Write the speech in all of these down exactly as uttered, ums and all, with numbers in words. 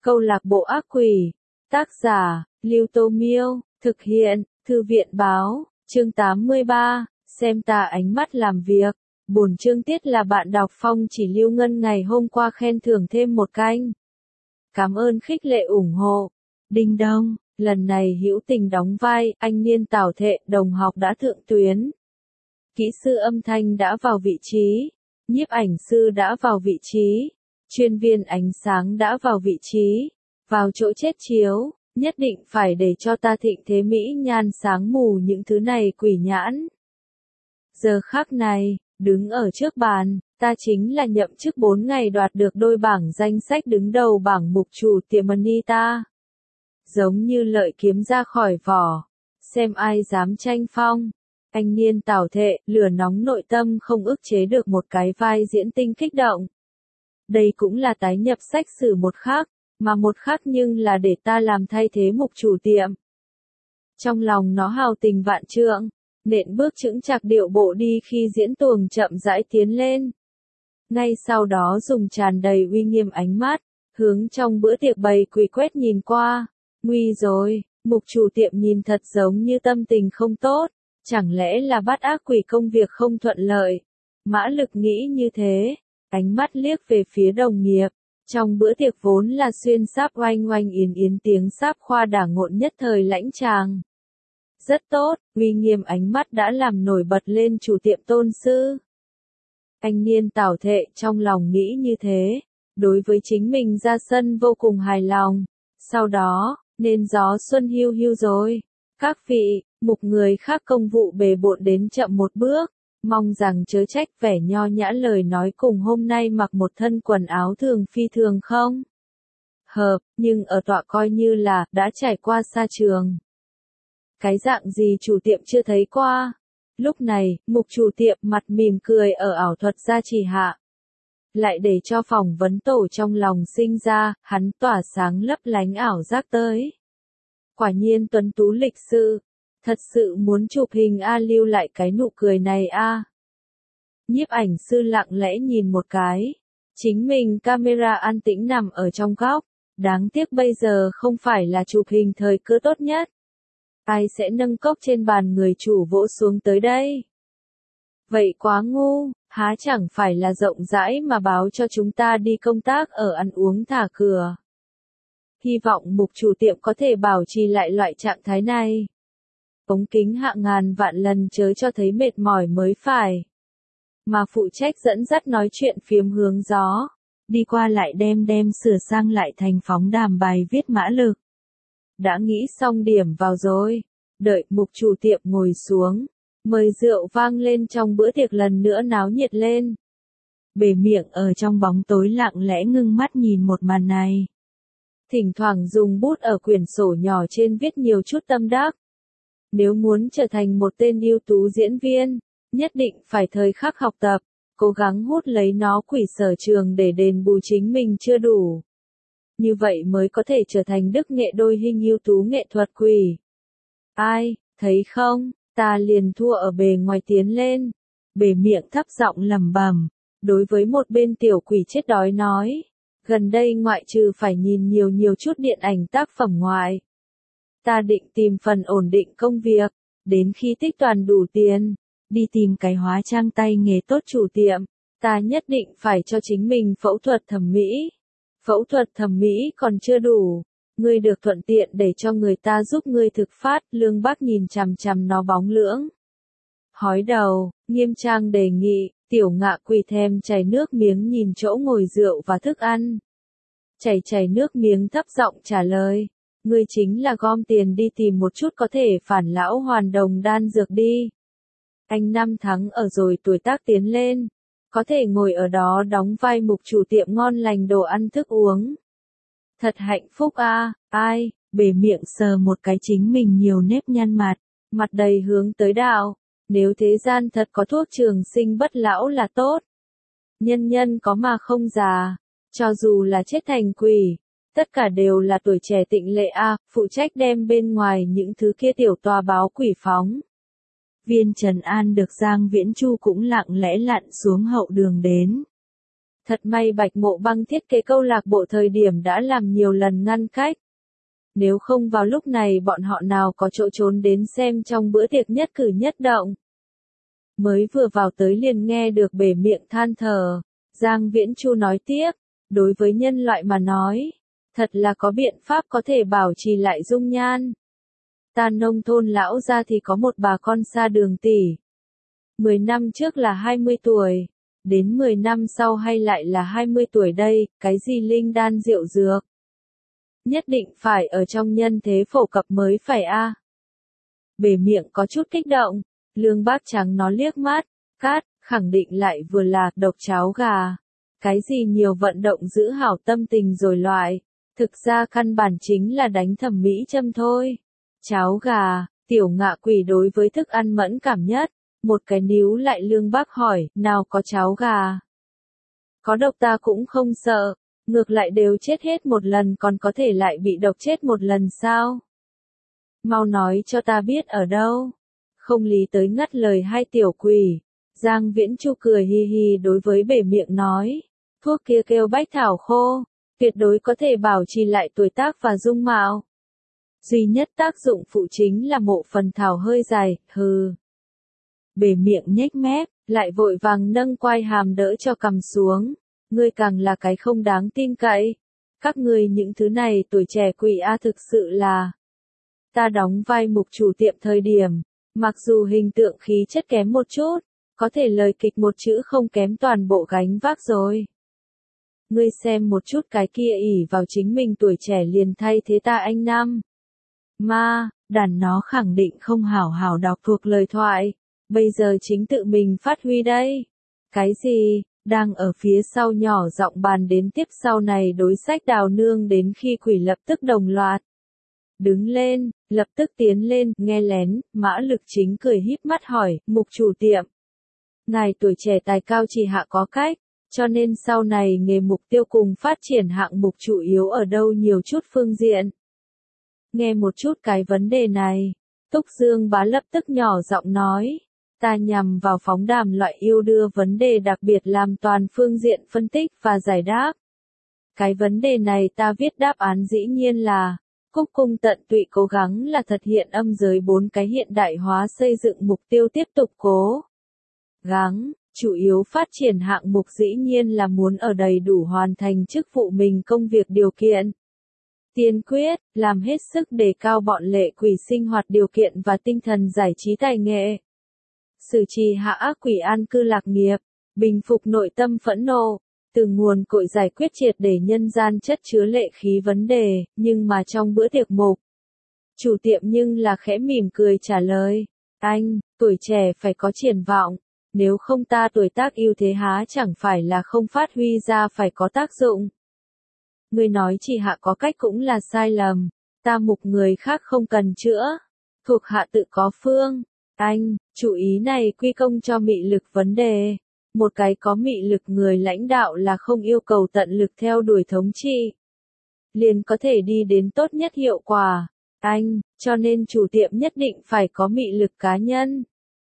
Câu lạc bộ ác quỷ. Tác giả, Lưu Tô Miêu. Thực hiện, Thư viện Báo. Chương tám mươi ba. Xem ta ánh mắt làm việc. Bổn chương tiết là bạn đọc Phong Chỉ Lưu Ngân ngày hôm qua khen thưởng thêm một canh. Cảm ơn khích lệ ủng hộ. Đinh đông, lần này hữu tình đóng vai, anh Niên Tảo Thệ, đồng học đã thượng tuyến. Kỹ sư âm thanh đã vào vị trí. Nhiếp ảnh sư đã vào vị trí. Chuyên viên ánh sáng đã vào vị trí. Vào chỗ chết chiếu, nhất định phải để cho ta thịnh thế mỹ nhan sáng mù những thứ này quỷ nhãn. Giờ khắc này, đứng ở trước bàn, ta chính là nhậm chức bốn ngày đoạt được đôi bảng danh sách đứng đầu bảng mục chủ tiệm Anita. Giống như lợi kiếm ra khỏi vỏ, xem ai dám tranh phong. Anh Niên Tảo Thệ, lửa nóng nội tâm không ức chế được một cái vai diễn tinh kích động. Đây cũng là tái nhập sách sử một khác, mà một khác nhưng là để ta làm thay thế mục chủ tiệm. Trong lòng nó hào tình vạn trượng, nện bước chững chạc điệu bộ đi khi diễn tuồng chậm rãi tiến lên. Ngay sau đó dùng tràn đầy uy nghiêm ánh mắt, hướng trong bữa tiệc bày quỳ quét nhìn qua. Nguy rồi, mục chủ tiệm nhìn thật giống như tâm tình không tốt, chẳng lẽ là bắt ác quỷ công việc không thuận lợi. Mã Lực nghĩ như thế, ánh mắt liếc về phía đồng nghiệp. Trong bữa tiệc vốn là xuyên sáp oanh oanh yến yến tiếng sáp khoa đả ngộn nhất thời lãnh tràng. Rất tốt, uy nghiêm ánh mắt đã làm nổi bật lên chủ tiệm tôn sư. Anh Niên Tảo Thệ trong lòng nghĩ như thế, đối với chính mình ra sân vô cùng hài lòng. Sau đó, nên gió xuân hiu hiu rồi. Các vị, mục người khác công vụ bề bộn đến chậm một bước, mong rằng chớ trách vẻ nho nhã lời nói cùng hôm nay mặc một thân quần áo thường phi thường không hợp, nhưng ở tọa coi như là đã trải qua xa trường. Cái dạng gì chủ tiệm chưa thấy qua. Lúc này, mục chủ tiệm mặt mỉm cười ở ảo thuật gia trì hạ. Lại để cho phỏng vấn tổ trong lòng sinh ra, hắn tỏa sáng lấp lánh ảo giác tới. Quả nhiên tuấn tú lịch sự. Thật sự muốn chụp hình A lưu lại cái nụ cười này a. Nhiếp ảnh sư lặng lẽ nhìn một cái. Chính mình camera an tĩnh nằm ở trong góc. Đáng tiếc bây giờ không phải là chụp hình thời cơ tốt nhất. Ai sẽ nâng cốc trên bàn người chủ vỗ xuống tới đây? Vậy quá ngu, há chẳng phải là rộng rãi mà báo cho chúng ta đi công tác ở ăn uống thả cửa. Hy vọng mục chủ tiệm có thể bảo trì lại loại trạng thái này. Ống kính hạ ngàn vạn lần chớ cho thấy mệt mỏi mới phải. Mà phụ trách dẫn dắt nói chuyện phiếm hướng gió. Đi qua lại đem đem sửa sang lại thành phóng đàm bài viết Mã Lực. Đã nghĩ xong điểm vào rồi. Đợi mục chủ tiệm ngồi xuống. Mời rượu vang lên trong bữa tiệc lần nữa náo nhiệt lên. Bề miệng ở trong bóng tối lặng lẽ ngưng mắt nhìn một màn này. Thỉnh thoảng dùng bút ở quyển sổ nhỏ trên viết nhiều chút tâm đắc. Nếu muốn trở thành một tên ưu tú diễn viên, nhất định phải thời khắc học tập, cố gắng hút lấy nó quỷ sở trường để đền bù chính mình chưa đủ. Như vậy mới có thể trở thành đức nghệ đôi hình ưu tú nghệ thuật quỷ. Ai, thấy không, ta liền thua ở bề ngoài tiến lên. Bề miệng thấp giọng lẩm bẩm, đối với một bên tiểu quỷ chết đói nói. Gần đây ngoại trừ phải nhìn nhiều nhiều chút điện ảnh tác phẩm ngoại. Ta định tìm phần ổn định công việc, đến khi tích toàn đủ tiền, đi tìm cái hóa trang tay nghề tốt chủ tiệm, ta nhất định phải cho chính mình phẫu thuật thẩm mỹ. Phẫu thuật thẩm mỹ còn chưa đủ, ngươi được thuận tiện để cho người ta giúp ngươi thực phát. Lương Bác nhìn chằm chằm nó bóng lưỡng. Hói đầu, nghiêm trang đề nghị, tiểu ngạ quỳ thèm chảy nước miếng nhìn chỗ ngồi rượu và thức ăn. Chảy chảy nước miếng thấp giọng trả lời. Ngươi chính là gom tiền đi tìm một chút có thể phản lão hoàn đồng đan dược đi. Anh năm tháng ở rồi tuổi tác tiến lên. Có thể ngồi ở đó đóng vai mục chủ tiệm ngon lành đồ ăn thức uống. Thật hạnh phúc a. À, ai, bề miệng sờ một cái chính mình nhiều nếp nhăn mặt, mặt đầy hướng tới đạo. Nếu thế gian thật có thuốc trường sinh bất lão là tốt. Nhân nhân có mà không già, cho dù là chết thành quỷ. Tất cả đều là tuổi trẻ tịnh lệ a, à, phụ trách đem bên ngoài những thứ kia tiểu tòa báo quỷ phóng. Viên Trần An được Giang Viễn Chu cũng lặng lẽ lặn xuống hậu đường đến. Thật may Bạch Mộ Băng thiết kế câu lạc bộ thời điểm đã làm nhiều lần ngăn cách. Nếu không vào lúc này bọn họ nào có chỗ trốn đến xem trong bữa tiệc nhất cử nhất động. Mới vừa vào tới liền nghe được bể miệng than thở, Giang Viễn Chu nói tiếp, đối với nhân loại mà nói, thật là có biện pháp có thể bảo trì lại dung nhan. Ta nông thôn lão ra thì có một bà con xa đường tỷ. Mười năm trước là hai mươi tuổi, đến mười năm sau hay lại là hai mươi tuổi đây, cái gì linh đan rượu dược. Nhất định phải ở trong nhân thế phổ cập mới phải a. À. Bể miệng có chút kích động, Lương Bác Trắng nó liếc mắt, cát, khẳng định lại vừa là độc cháo gà. Cái gì nhiều vận động giữ hảo tâm tình rồi loại, thực ra căn bản chính là đánh thẩm mỹ châm thôi. Cháo gà, tiểu ngạ quỷ đối với thức ăn mẫn cảm nhất, một cái níu lại Lương Bác hỏi, nào có cháo gà. Có độc ta cũng không sợ, ngược lại đều chết hết một lần còn có thể lại bị độc chết một lần sao? Mau nói cho ta biết ở đâu. Không lý tới ngắt lời hai tiểu quỷ. Giang Viễn Chu cười hi hi đối với bể miệng nói, thuốc kia kêu bách thảo khô, tuyệt đối có thể bảo trì lại tuổi tác và dung mạo. Duy nhất tác dụng phụ chính là mộ phần thảo hơi dài, hừ. Bể miệng nhếch mép, lại vội vàng nâng quai hàm đỡ cho cầm xuống. Ngươi càng là cái không đáng tin cậy. Các ngươi những thứ này tuổi trẻ quỷ A thực sự là. Ta đóng vai mục chủ tiệm thời điểm, mặc dù hình tượng khí chất kém một chút, có thể lời kịch một chữ không kém toàn bộ gánh vác rồi. Ngươi xem một chút cái kia ỉ vào chính mình tuổi trẻ liền thay thế ta anh năm. Ma, đàn nó khẳng định không hảo hảo đọc thuộc lời thoại, bây giờ chính tự mình phát huy đây. Cái gì? Đang ở phía sau nhỏ giọng bàn đến tiếp sau này đối sách Đào Nương đến khi quỷ lập tức đồng loạt. Đứng lên, lập tức tiến lên, nghe lén, Mã Lực Chính cười híp mắt hỏi, mục chủ tiệm. Ngài tuổi trẻ tài cao chỉ hạ có cách, cho nên sau này nghề mục tiêu cùng phát triển hạng mục chủ yếu ở đâu nhiều chút phương diện. Nghe một chút cái vấn đề này, Túc Dương Bá lập tức nhỏ giọng nói. Ta nhằm vào phóng đàm loại yêu đưa vấn đề đặc biệt làm toàn phương diện phân tích và giải đáp. Cái vấn đề này ta viết đáp án dĩ nhiên là, Cúc Cung tận tụy cố gắng là thực hiện âm giới bốn cái hiện đại hóa xây dựng mục tiêu tiếp tục cố gắng, chủ yếu phát triển hạng mục dĩ nhiên là muốn ở đầy đủ hoàn thành chức vụ mình công việc điều kiện. Tiên quyết, làm hết sức đề cao bọn lệ quỷ sinh hoạt điều kiện và tinh thần giải trí tài nghệ. Xử trì hạ ác quỷ an cư lạc nghiệp, bình phục nội tâm phẫn nộ, từ nguồn cội giải quyết triệt để nhân gian chất chứa lệ khí vấn đề, nhưng mà trong bữa tiệc mục. Chủ tiệm nhưng là khẽ mỉm cười trả lời, anh, tuổi trẻ phải có triển vọng, nếu không ta tuổi tác ưu thế há chẳng phải là không phát huy ra phải có tác dụng. Người nói chỉ hạ có cách cũng là sai lầm, ta mục người khác không cần chữa, thuộc hạ tự có phương. Anh, chủ ý này quy công cho mị lực vấn đề. Một cái có mị lực người lãnh đạo là không yêu cầu tận lực theo đuổi thống trị. Liền có thể đi đến tốt nhất hiệu quả. Anh, cho nên chủ tiệm nhất định phải có mị lực cá nhân.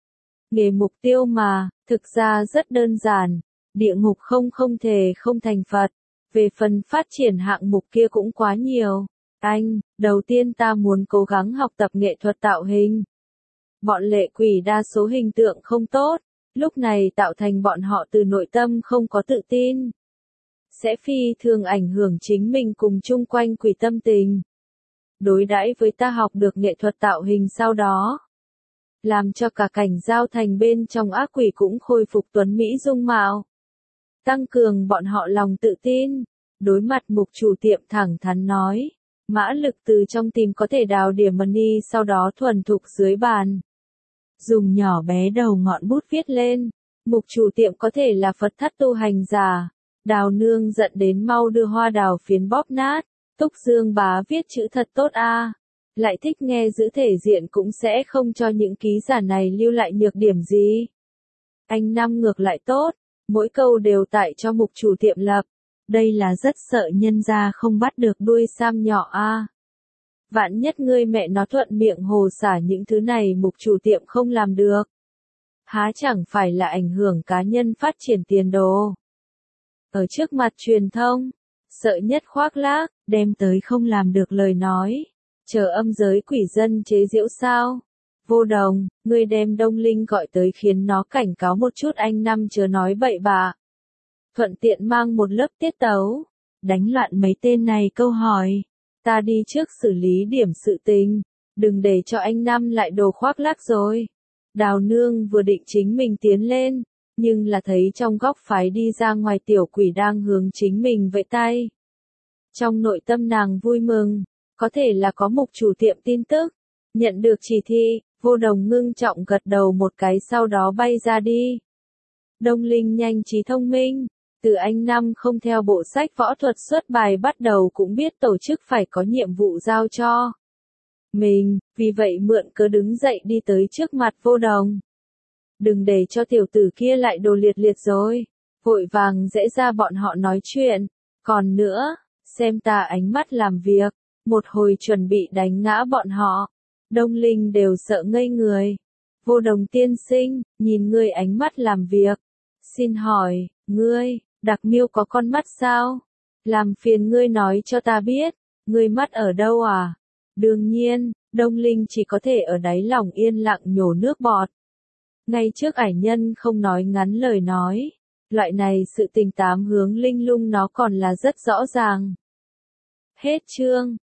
Nghề mục tiêu mà, thực ra rất đơn giản. Địa ngục không không thể không thành Phật. Về phần phát triển hạng mục kia cũng quá nhiều. Anh, đầu tiên ta muốn cố gắng học tập nghệ thuật tạo hình. Bọn lệ quỷ đa số hình tượng không tốt, lúc này tạo thành bọn họ từ nội tâm không có tự tin. Sẽ phi thường ảnh hưởng chính mình cùng chung quanh quỷ tâm tình. Đối đãi với ta học được nghệ thuật tạo hình sau đó. Làm cho cả cảnh giao thành bên trong ác quỷ cũng khôi phục tuấn Mỹ dung mạo. Tăng cường bọn họ lòng tự tin. Đối mặt mục chủ tiệm thẳng thắn nói. Mã Lực từ trong tìm có thể đào điểm money sau đó thuần thục dưới bàn. Dùng nhỏ bé đầu ngọn bút viết lên. Mục chủ tiệm có thể là Phật thắt tu hành giả. Đào Nương giận đến mau đưa hoa đào phiến bóp nát. Túc Dương Bá viết chữ thật tốt a. Lại thích nghe giữ thể diện cũng sẽ không cho những ký giả này lưu lại nhược điểm gì. Anh Năm ngược lại tốt. Mỗi câu đều tại cho mục chủ tiệm lập. Đây là rất sợ nhân gia không bắt được đuôi sam nhỏ a. Vạn nhất ngươi mẹ nó thuận miệng hồ xả những thứ này mục chủ tiệm không làm được. Há chẳng phải là ảnh hưởng cá nhân phát triển tiền đồ. ở trước mặt truyền thông, sợ nhất khoác lác, đem tới không làm được lời nói, chờ âm giới quỷ dân chế giễu sao. Vô Đồng, ngươi đem Đông Linh gọi tới khiến nó cảnh cáo một chút anh Năm chớ nói bậy bạ. Thuận tiện mang một lớp tiết tấu, đánh loạn mấy tên này câu hỏi. Ta đi trước xử lý điểm sự tình, đừng để cho anh Năm lại đồ khoác lác rồi. Đào Nương vừa định chính mình tiến lên, nhưng là thấy trong góc phái đi ra ngoài tiểu quỷ đang hướng chính mình vẫy tay. Trong nội tâm nàng vui mừng, có thể là có mục chủ tiệm tin tức, nhận được chỉ thị, Vô Đồng ngưng trọng gật đầu một cái sau đó bay ra đi. Đông Linh nhanh trí thông minh, từ anh Năm không theo bộ sách võ thuật xuất bài bắt đầu cũng biết tổ chức phải có nhiệm vụ giao cho mình, vì vậy mượn cớ đứng dậy đi tới trước mặt Vô Đồng. Đừng để cho tiểu tử kia lại đồ liệt liệt rồi, vội vàng dễ ra bọn họ nói chuyện, còn nữa, xem ta ánh mắt làm việc, một hồi chuẩn bị đánh ngã bọn họ. Đông Linh đều sợ ngây người. Vô Đồng tiên sinh, nhìn ngươi ánh mắt làm việc. Xin hỏi, ngươi, đặc miêu có con mắt sao? Làm phiền ngươi nói cho ta biết, ngươi mắt ở đâu à? Đương nhiên, Đông Linh chỉ có thể ở đáy lòng yên lặng nhổ nước bọt. Ngay trước ải nhân không nói ngắn lời nói. Loại này sự tình tám hướng linh lung nó còn là rất rõ ràng. Hết chương.